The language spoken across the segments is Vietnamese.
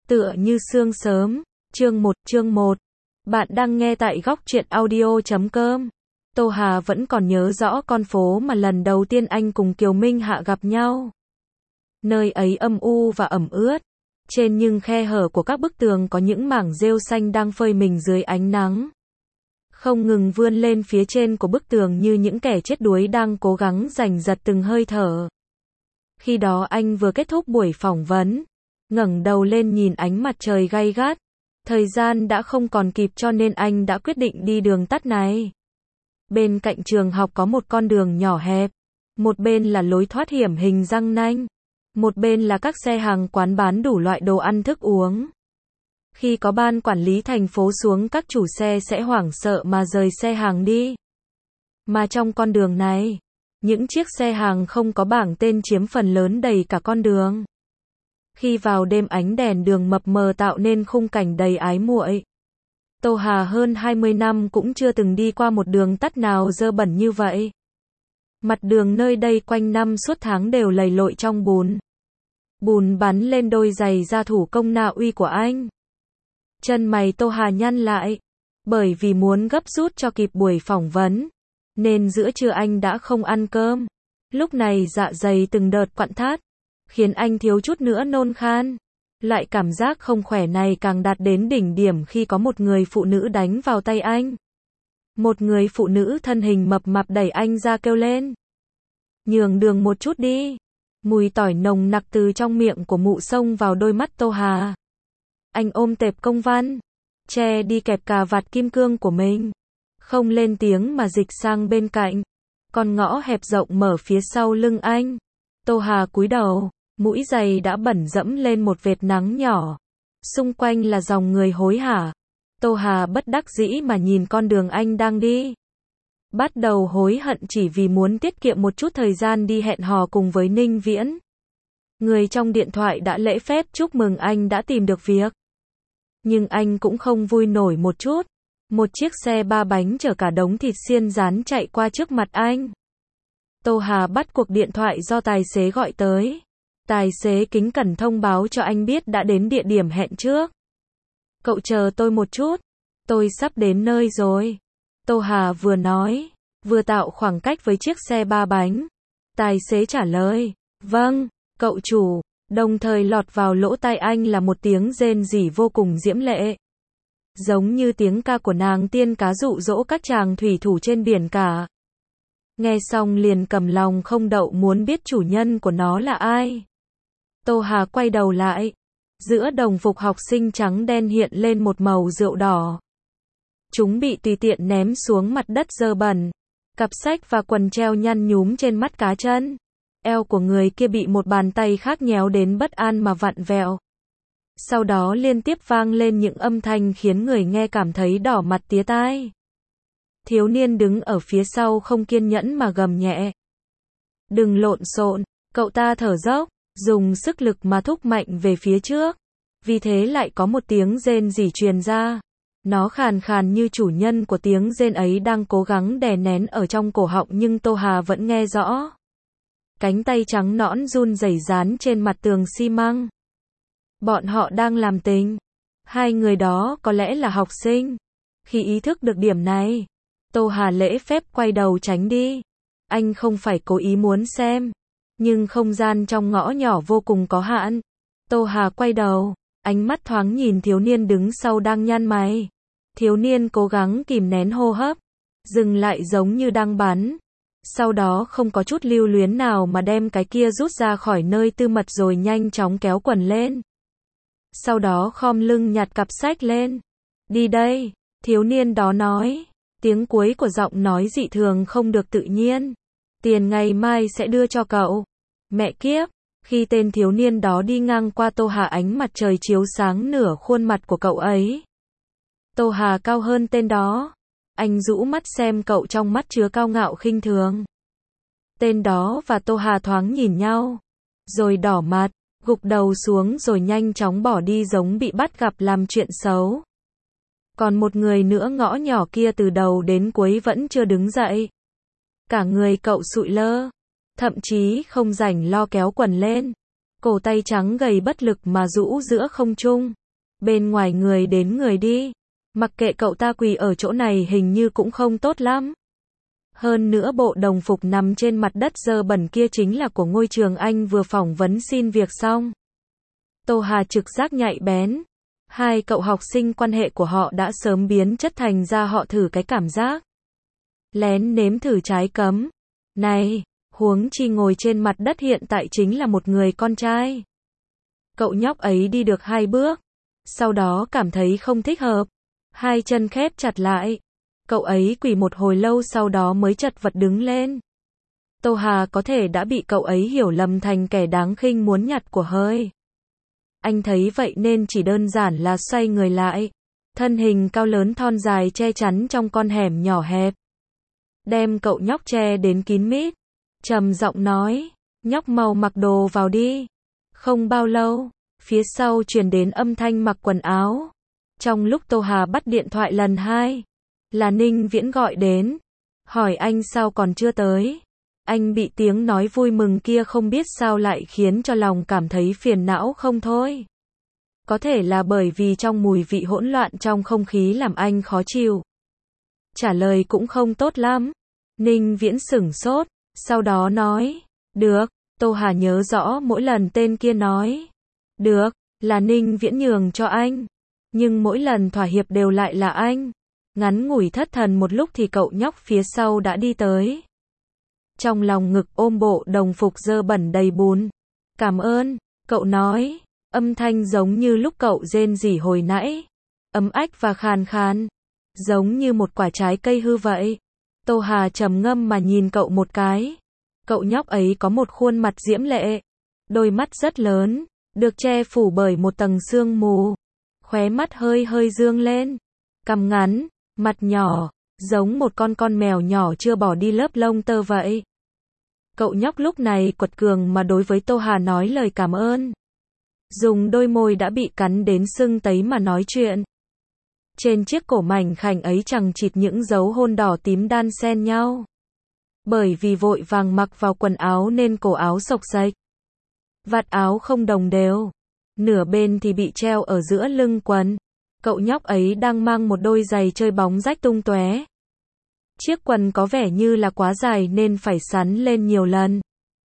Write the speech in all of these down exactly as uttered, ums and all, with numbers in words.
Tựa như sương sớm, chương một, chương một. Bạn đang nghe tại góc truyện audio chấm com. Tô Hà vẫn còn nhớ rõ con phố mà lần đầu tiên anh cùng Kiều Minh Hạ gặp nhau. Nơi ấy âm u và ẩm ướt. Trên những khe hở của các bức tường có những mảng rêu xanh đang phơi mình dưới ánh nắng. Không ngừng vươn lên phía trên của bức tường như những kẻ chết đuối đang cố gắng giành giật từng hơi thở. Khi đó anh vừa kết thúc buổi phỏng vấn. Ngẩng đầu lên nhìn ánh mặt trời gay gắt. Thời gian đã không còn kịp cho nên anh đã quyết định đi đường tắt này. Bên cạnh trường học có một con đường nhỏ hẹp. Một bên là lối thoát hiểm hình răng nanh. Một bên là các xe hàng quán bán đủ loại đồ ăn thức uống. Khi có ban quản lý thành phố xuống, các chủ xe sẽ hoảng sợ mà rời xe hàng đi. Mà trong con đường này, những chiếc xe hàng không có bảng tên chiếm phần lớn đầy cả con đường. Khi vào đêm ánh đèn đường mập mờ tạo nên khung cảnh đầy ái muội. Tô Hà hơn hai mươi năm cũng chưa từng đi qua một đường tắt nào dơ bẩn như vậy. Mặt đường nơi đây quanh năm suốt tháng đều lầy lội trong bùn. Bùn bắn lên đôi giày da thủ công Na Uy của anh. Chân mày Tô Hà nhăn lại. Bởi vì muốn gấp rút cho kịp buổi phỏng vấn, nên giữa trưa anh đã không ăn cơm. Lúc này dạ dày từng đợt quặn thắt, khiến anh thiếu chút nữa nôn khan. Loại cảm giác không khỏe này càng đạt đến đỉnh điểm khi có một người phụ nữ đánh vào tay anh. Một người phụ nữ thân hình mập mạp đẩy anh ra kêu lên. Nhường đường một chút đi. Mùi tỏi nồng nặc từ trong miệng của mụ xông vào đôi mắt Tô Hà. Anh ôm tệp công văn, che đi kẹp cà vạt kim cương của mình. Không lên tiếng mà dịch sang bên cạnh. Con ngõ hẹp rộng mở phía sau lưng anh. Tô Hà cúi đầu, mũi giày đã bẩn dẫm lên một vệt nắng nhỏ. Xung quanh là dòng người hối hả. Tô Hà bất đắc dĩ mà nhìn con đường anh đang đi. Bắt đầu hối hận chỉ vì muốn tiết kiệm một chút thời gian đi hẹn hò cùng với Ninh Viễn. Người trong điện thoại đã lễ phép chúc mừng anh đã tìm được việc. Nhưng anh cũng không vui nổi một chút. Một chiếc xe ba bánh chở cả đống thịt xiên rán chạy qua trước mặt anh. Tô Hà bắt cuộc điện thoại do tài xế gọi tới. Tài xế kính cẩn thông báo cho anh biết đã đến địa điểm hẹn trước. Cậu chờ tôi một chút. Tôi sắp đến nơi rồi. Tô Hà vừa nói, vừa tạo khoảng cách với chiếc xe ba bánh. Tài xế trả lời, vâng, cậu chủ. Đồng thời lọt vào lỗ tai anh là một tiếng rên rỉ vô cùng diễm lệ. Giống như tiếng ca của nàng tiên cá dụ dỗ các chàng thủy thủ trên biển cả. Nghe xong liền cầm lòng không đậu muốn biết chủ nhân của nó là ai. Tô Hà quay đầu lại. Giữa đồng phục học sinh trắng đen hiện lên một màu rượu đỏ. Chúng bị tùy tiện ném xuống mặt đất dơ bẩn. Cặp sách và quần treo nhăn nhúm trên mắt cá chân. Eo của người kia bị một bàn tay khác nhéo đến bất an mà vặn vẹo. Sau đó liên tiếp vang lên những âm thanh khiến người nghe cảm thấy đỏ mặt tía tai. Thiếu niên đứng ở phía sau không kiên nhẫn mà gầm nhẹ. Đừng lộn xộn, cậu ta thở dốc, dùng sức lực mà thúc mạnh về phía trước. Vì thế lại có một tiếng rên rỉ truyền ra. Nó khàn khàn như chủ nhân của tiếng rên ấy đang cố gắng đè nén ở trong cổ họng nhưng Tô Hà vẫn nghe rõ. Cánh tay trắng nõn run rẩy dán trên mặt tường xi măng. Bọn họ đang làm tình. Hai người đó có lẽ là học sinh. Khi ý thức được điểm này, Tô Hà lễ phép quay đầu tránh đi. Anh không phải cố ý muốn xem. Nhưng không gian trong ngõ nhỏ vô cùng có hạn. Tô Hà quay đầu, ánh mắt thoáng nhìn thiếu niên đứng sau đang nhăn mày. Thiếu niên cố gắng kìm nén hô hấp. Dừng lại giống như đang bắn. Sau đó không có chút lưu luyến nào mà đem cái kia rút ra khỏi nơi tư mật rồi nhanh chóng kéo quần lên. Sau đó khom lưng nhặt cặp sách lên. Đi đây, thiếu niên đó nói. Tiếng cuối của giọng nói dị thường không được tự nhiên. Tiền ngày mai sẽ đưa cho cậu. Mẹ kiếp, khi tên thiếu niên đó đi ngang qua Tô Hà ánh mặt trời chiếu sáng nửa khuôn mặt của cậu ấy. Tô Hà cao hơn tên đó. Anh rũ mắt xem cậu trong mắt chứa cao ngạo khinh thường. Tên đó và Tô Hà thoáng nhìn nhau. Rồi đỏ mặt, gục đầu xuống rồi nhanh chóng bỏ đi giống bị bắt gặp làm chuyện xấu. Còn một người nữa ngõ nhỏ kia từ đầu đến cuối vẫn chưa đứng dậy. Cả người cậu sụi lơ. Thậm chí không rảnh lo kéo quần lên. cổ tay trắng gầy bất lực mà rũ giữa không trung. Bên ngoài người đến người đi. Mặc kệ cậu ta quỳ ở chỗ này hình như cũng không tốt lắm. Hơn nữa bộ đồng phục nằm trên mặt đất dơ bẩn kia chính là của ngôi trường anh vừa phỏng vấn xin việc xong. Tô Hà trực giác nhạy bén. Hai cậu học sinh quan hệ của họ đã sớm biến chất thành ra họ thử cái cảm giác. Lén nếm thử trái cấm. Này, huống chi ngồi trên mặt đất hiện tại chính là một người con trai. Cậu nhóc ấy đi được hai bước. Sau đó cảm thấy không thích hợp. Hai chân khép chặt lại. Cậu ấy quỳ một hồi lâu sau đó mới chật vật đứng lên. Tô Hà có thể đã bị cậu ấy hiểu lầm thành kẻ đáng khinh muốn nhặt của hơi. Anh thấy vậy nên chỉ đơn giản là xoay người lại. Thân hình cao lớn thon dài che chắn trong con hẻm nhỏ hẹp. Đem cậu nhóc che đến kín mít. Trầm giọng nói, nhóc mau mặc đồ vào đi. Không bao lâu, phía sau truyền đến âm thanh mặc quần áo. Trong lúc Tô Hà bắt điện thoại lần hai, là Ninh Viễn gọi đến. Hỏi anh sao còn chưa tới. Anh bị tiếng nói vui mừng kia không biết sao lại khiến cho lòng cảm thấy phiền não không thôi. Có thể là bởi vì trong mùi vị hỗn loạn trong không khí làm anh khó chịu. Trả lời cũng không tốt lắm. Ninh Viễn sửng sốt, sau đó nói, được. Tô Hà nhớ rõ mỗi lần tên kia nói, được, là Ninh Viễn nhường cho anh. Nhưng mỗi lần thỏa hiệp đều lại là anh. Ngắn ngủi thất thần một lúc thì cậu nhóc phía sau đã đi tới. Trong lòng ngực ôm bộ đồng phục dơ bẩn đầy bùn. Cảm ơn, cậu nói, âm thanh giống như lúc cậu rên rỉ hồi nãy. Ấm ách và khàn khàn, giống như một quả trái cây hư vậy. Tô Hà trầm ngâm mà nhìn cậu một cái. Cậu nhóc ấy có một khuôn mặt diễm lệ. Đôi mắt rất lớn, được che phủ bởi một tầng sương mù. Khóe mắt hơi hơi dương lên. Cằm ngắn, mặt nhỏ, giống một con con mèo nhỏ chưa bỏ đi lớp lông tơ vậy. Cậu nhóc lúc này quật cường mà đối với Tô Hà nói lời cảm ơn. Dùng đôi môi đã bị cắn đến sưng tấy mà nói chuyện. Trên chiếc cổ mảnh khảnh ấy chằng chịt những dấu hôn đỏ tím đan xen nhau. Bởi vì vội vàng mặc vào quần áo nên cổ áo xộc xệch. Vạt áo không đồng đều. Nửa bên thì bị treo ở giữa lưng quần. Cậu nhóc ấy đang mang một đôi giày chơi bóng rách tung tóe. Chiếc quần có vẻ như là quá dài nên phải sắn lên nhiều lần.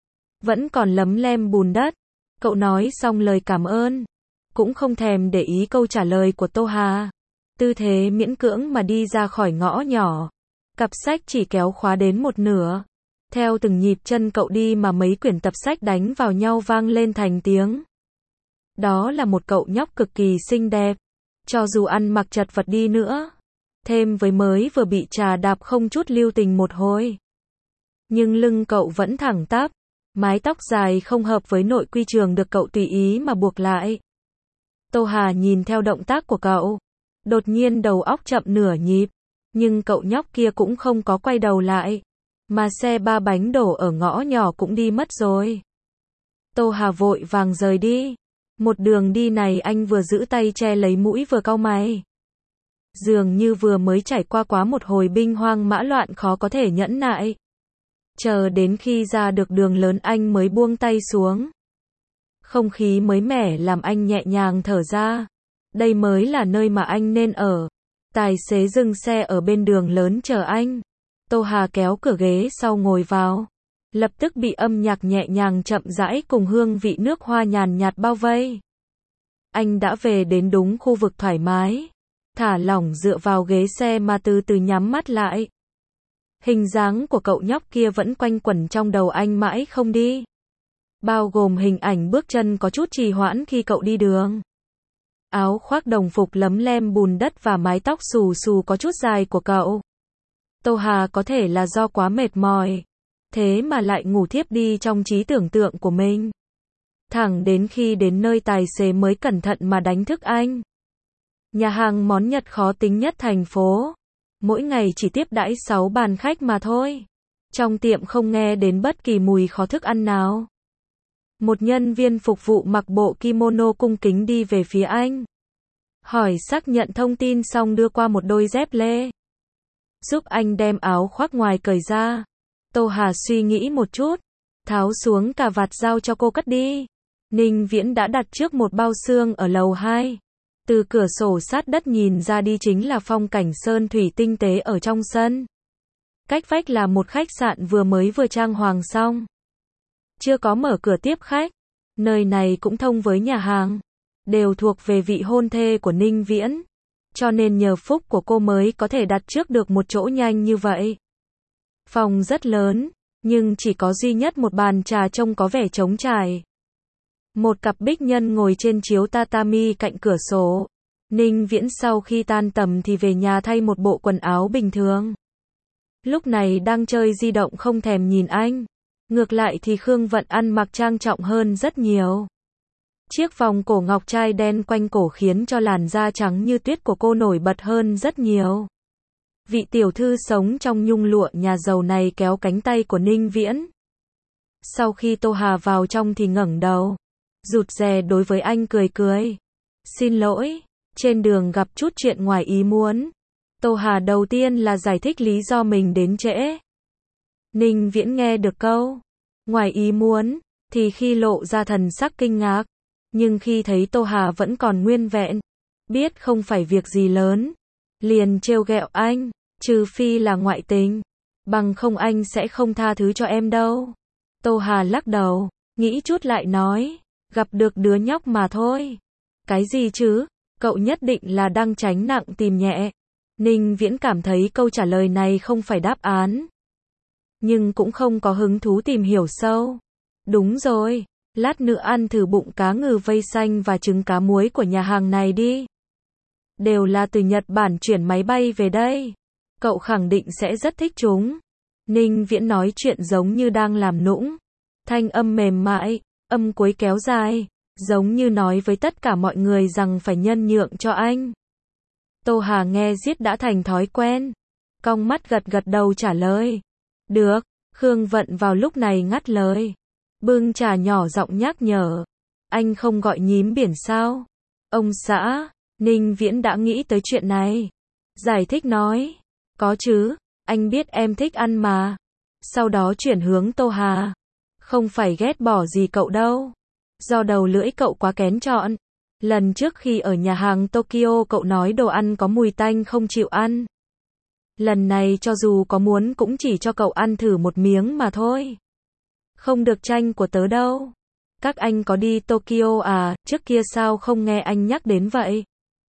Vẫn còn lấm lem bùn đất. Cậu nói xong lời cảm ơn. Cũng không thèm để ý câu trả lời của Tô Hà. Tư thế miễn cưỡng mà đi ra khỏi ngõ nhỏ. Cặp sách chỉ kéo khóa đến một nửa. Theo từng nhịp chân cậu đi mà mấy quyển tập sách đánh vào nhau vang lên thành tiếng. Đó là một cậu nhóc cực kỳ xinh đẹp. Cho dù ăn mặc chật vật đi nữa. Thêm với mới vừa bị trà đạp không chút lưu tình một hồi. Nhưng lưng cậu vẫn thẳng tắp. Mái tóc dài không hợp với nội quy trường được cậu tùy ý mà buộc lại. Tô Hà nhìn theo động tác của cậu. Đột nhiên đầu óc chậm nửa nhịp. Nhưng cậu nhóc kia cũng không có quay đầu lại. Mà xe ba bánh đổ ở ngõ nhỏ cũng đi mất rồi. Tô Hà vội vàng rời đi. Một đường đi này anh vừa giữ tay che lấy mũi vừa cau mày. Dường như vừa mới trải qua quá một hồi binh hoang mã loạn khó có thể nhẫn nại. Chờ đến khi ra được đường lớn anh mới buông tay xuống. Không khí mới mẻ làm anh nhẹ nhàng thở ra. Đây mới là nơi mà anh nên ở. Tài xế dừng xe ở bên đường lớn chờ anh. Tô Hà kéo cửa ghế sau ngồi vào. Lập tức bị âm nhạc nhẹ nhàng chậm rãi cùng hương vị nước hoa nhàn nhạt bao vây. Anh đã về đến đúng khu vực thoải mái. Thả lỏng dựa vào ghế xe mà từ từ nhắm mắt lại. Hình dáng của cậu nhóc kia vẫn quanh quẩn trong đầu anh mãi không đi. Bao gồm hình ảnh bước chân có chút trì hoãn khi cậu đi đường. Áo khoác đồng phục lấm lem bùn đất và mái tóc xù xù có chút dài của cậu. Tô Hà có thể là do quá mệt mỏi. Thế mà lại ngủ thiếp đi trong trí tưởng tượng của mình. Thẳng đến khi đến nơi tài xế mới cẩn thận mà đánh thức anh. Nhà hàng món Nhật khó tính nhất thành phố. Mỗi ngày chỉ tiếp đãi sáu bàn khách mà thôi. Trong tiệm không nghe đến bất kỳ mùi khó thức ăn nào. Một nhân viên phục vụ mặc bộ kimono cung kính đi về phía anh. Hỏi xác nhận thông tin xong đưa qua một đôi dép lê. Giúp anh đem áo khoác ngoài cởi ra. Tô Hà suy nghĩ một chút. Tháo xuống cà vạt giao cho cô cất đi. Ninh Viễn đã đặt trước một bao xương ở lầu hai. Từ cửa sổ sát đất nhìn ra đi chính là phong cảnh sơn thủy tinh tế ở trong sân. Cách vách là một khách sạn vừa mới vừa trang hoàng xong. Chưa có mở cửa tiếp khách. Nơi này cũng thông với nhà hàng. Đều thuộc về vị hôn thê của Ninh Viễn. Cho nên nhờ phúc của cô mới có thể đặt trước được một chỗ nhanh như vậy. Phòng rất lớn, nhưng chỉ có duy nhất một bàn trà trông có vẻ trống trải. Một cặp bích nhân ngồi trên chiếu tatami cạnh cửa sổ. Ninh Viễn sau khi tan tầm thì về nhà thay một bộ quần áo bình thường. Lúc này đang chơi di động không thèm nhìn anh. Ngược lại thì Khương Vận ăn mặc trang trọng hơn rất nhiều. Chiếc vòng cổ ngọc trai đen quanh cổ khiến cho làn da trắng như tuyết của cô nổi bật hơn rất nhiều. Vị tiểu thư sống trong nhung lụa nhà giàu này kéo cánh tay của Ninh Viễn. Sau khi Tô Hà vào trong thì ngẩng đầu, rụt rè đối với anh cười cười. Xin lỗi, trên đường gặp chút chuyện ngoài ý muốn. Tô Hà đầu tiên là giải thích lý do mình đến trễ. Ninh Viễn nghe được câu ngoài ý muốn, thì khi lộ ra thần sắc kinh ngạc. Nhưng khi thấy Tô Hà vẫn còn nguyên vẹn, biết không phải việc gì lớn, liền trêu ghẹo anh, trừ phi là ngoại tình, bằng không anh sẽ không tha thứ cho em đâu. Tô Hà lắc đầu, nghĩ chút lại nói, gặp được đứa nhóc mà thôi. Cái gì chứ, cậu nhất định là đang tránh nặng tìm nhẹ. Ninh Viễn cảm thấy câu trả lời này không phải đáp án, nhưng cũng không có hứng thú tìm hiểu sâu. Đúng rồi, lát nữa ăn thử bụng cá ngừ vây xanh và trứng cá muối của nhà hàng này đi. Đều là từ Nhật Bản chuyển máy bay về đây. Cậu khẳng định sẽ rất thích chúng. Ninh Viễn nói chuyện giống như đang làm nũng. Thanh âm mềm mại, âm cuối kéo dài, giống như nói với tất cả mọi người rằng phải nhân nhượng cho anh. Tô Hà nghe giết đã thành thói quen. Cong mắt gật gật đầu trả lời. Được, Khương Vận vào lúc này ngắt lời. Bưng trà nhỏ giọng nhắc nhở. Anh không gọi nhím biển sao? Ông xã, Ninh Viễn đã nghĩ tới chuyện này. Giải thích nói. Có chứ, anh biết em thích ăn mà. Sau đó chuyển hướng Tô Hà. Không phải ghét bỏ gì cậu đâu. Do đầu lưỡi cậu quá kén chọn. Lần trước khi ở nhà hàng Tokyo cậu nói đồ ăn có mùi tanh không chịu ăn. Lần này cho dù có muốn cũng chỉ cho cậu ăn thử một miếng mà thôi. Không được tranh của tớ đâu. Các anh có đi Tokyo à, trước kia sao không nghe anh nhắc đến vậy?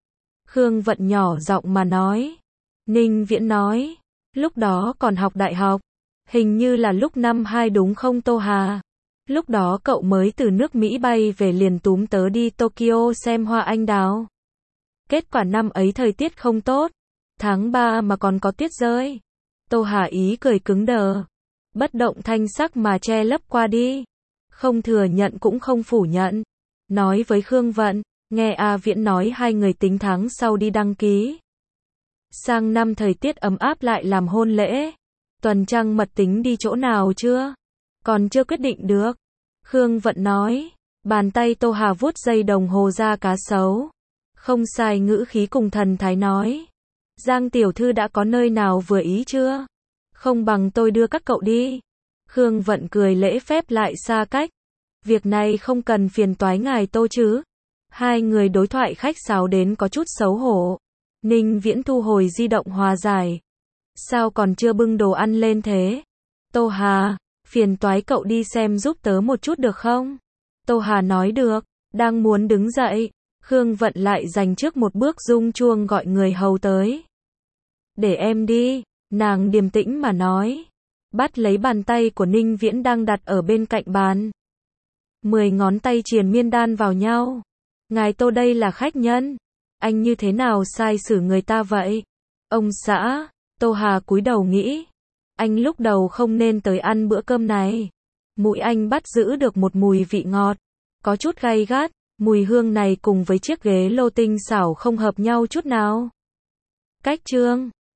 Khương Vận nhỏ giọng mà nói. Ninh Viễn nói. Lúc đó còn học đại học. Hình như là lúc năm hai đúng không Tô Hà? Lúc đó cậu mới từ nước Mỹ bay về liền túm tớ đi Tokyo xem hoa anh đào. Kết quả năm ấy thời tiết không tốt. Tháng ba mà còn có tuyết rơi. Tô Hà ý cười cứng đờ. Bất động thanh sắc mà che lấp qua đi. Không thừa nhận cũng không phủ nhận. Nói với Khương Vận, nghe A Viễn nói hai người tính tháng sau đi đăng ký. Sang năm thời tiết ấm áp lại làm hôn lễ. Tuần trăng mật tính đi chỗ nào chưa? Còn chưa quyết định được. Khương Vận nói. Bàn tay Tô Hà vuốt dây đồng hồ ra cá sấu. Không sai ngữ khí cùng thần thái nói. Giang tiểu thư đã có nơi nào vừa ý chưa? Không bằng tôi đưa các cậu đi. Khương Vận cười lễ phép lại xa cách. Việc này không cần phiền toái ngài Tô chứ. Hai người đối thoại khách sáo đến có chút xấu hổ. Ninh Viễn thu hồi di động hòa giải. Sao còn chưa bưng đồ ăn lên thế? Tô Hà, phiền toái cậu đi xem giúp tớ một chút được không? Tô Hà nói được, đang muốn đứng dậy. Khương Vận lại dành trước một bước rung chuông gọi người hầu tới. Để em đi, nàng điềm tĩnh mà nói. Bắt lấy bàn tay của Ninh Viễn đang đặt ở bên cạnh bàn. Mười ngón tay triền miên đan vào nhau. Ngài Tô đây là khách nhân. Anh như thế nào sai xử người ta vậy? Ông xã, Tô Hà cúi đầu nghĩ. Anh lúc đầu không nên tới ăn bữa cơm này. Mũi anh bắt giữ được một mùi vị ngọt. Có chút gay gắt. Mùi hương này cùng với chiếc ghế lô tinh xảo không hợp nhau chút nào. Cách chương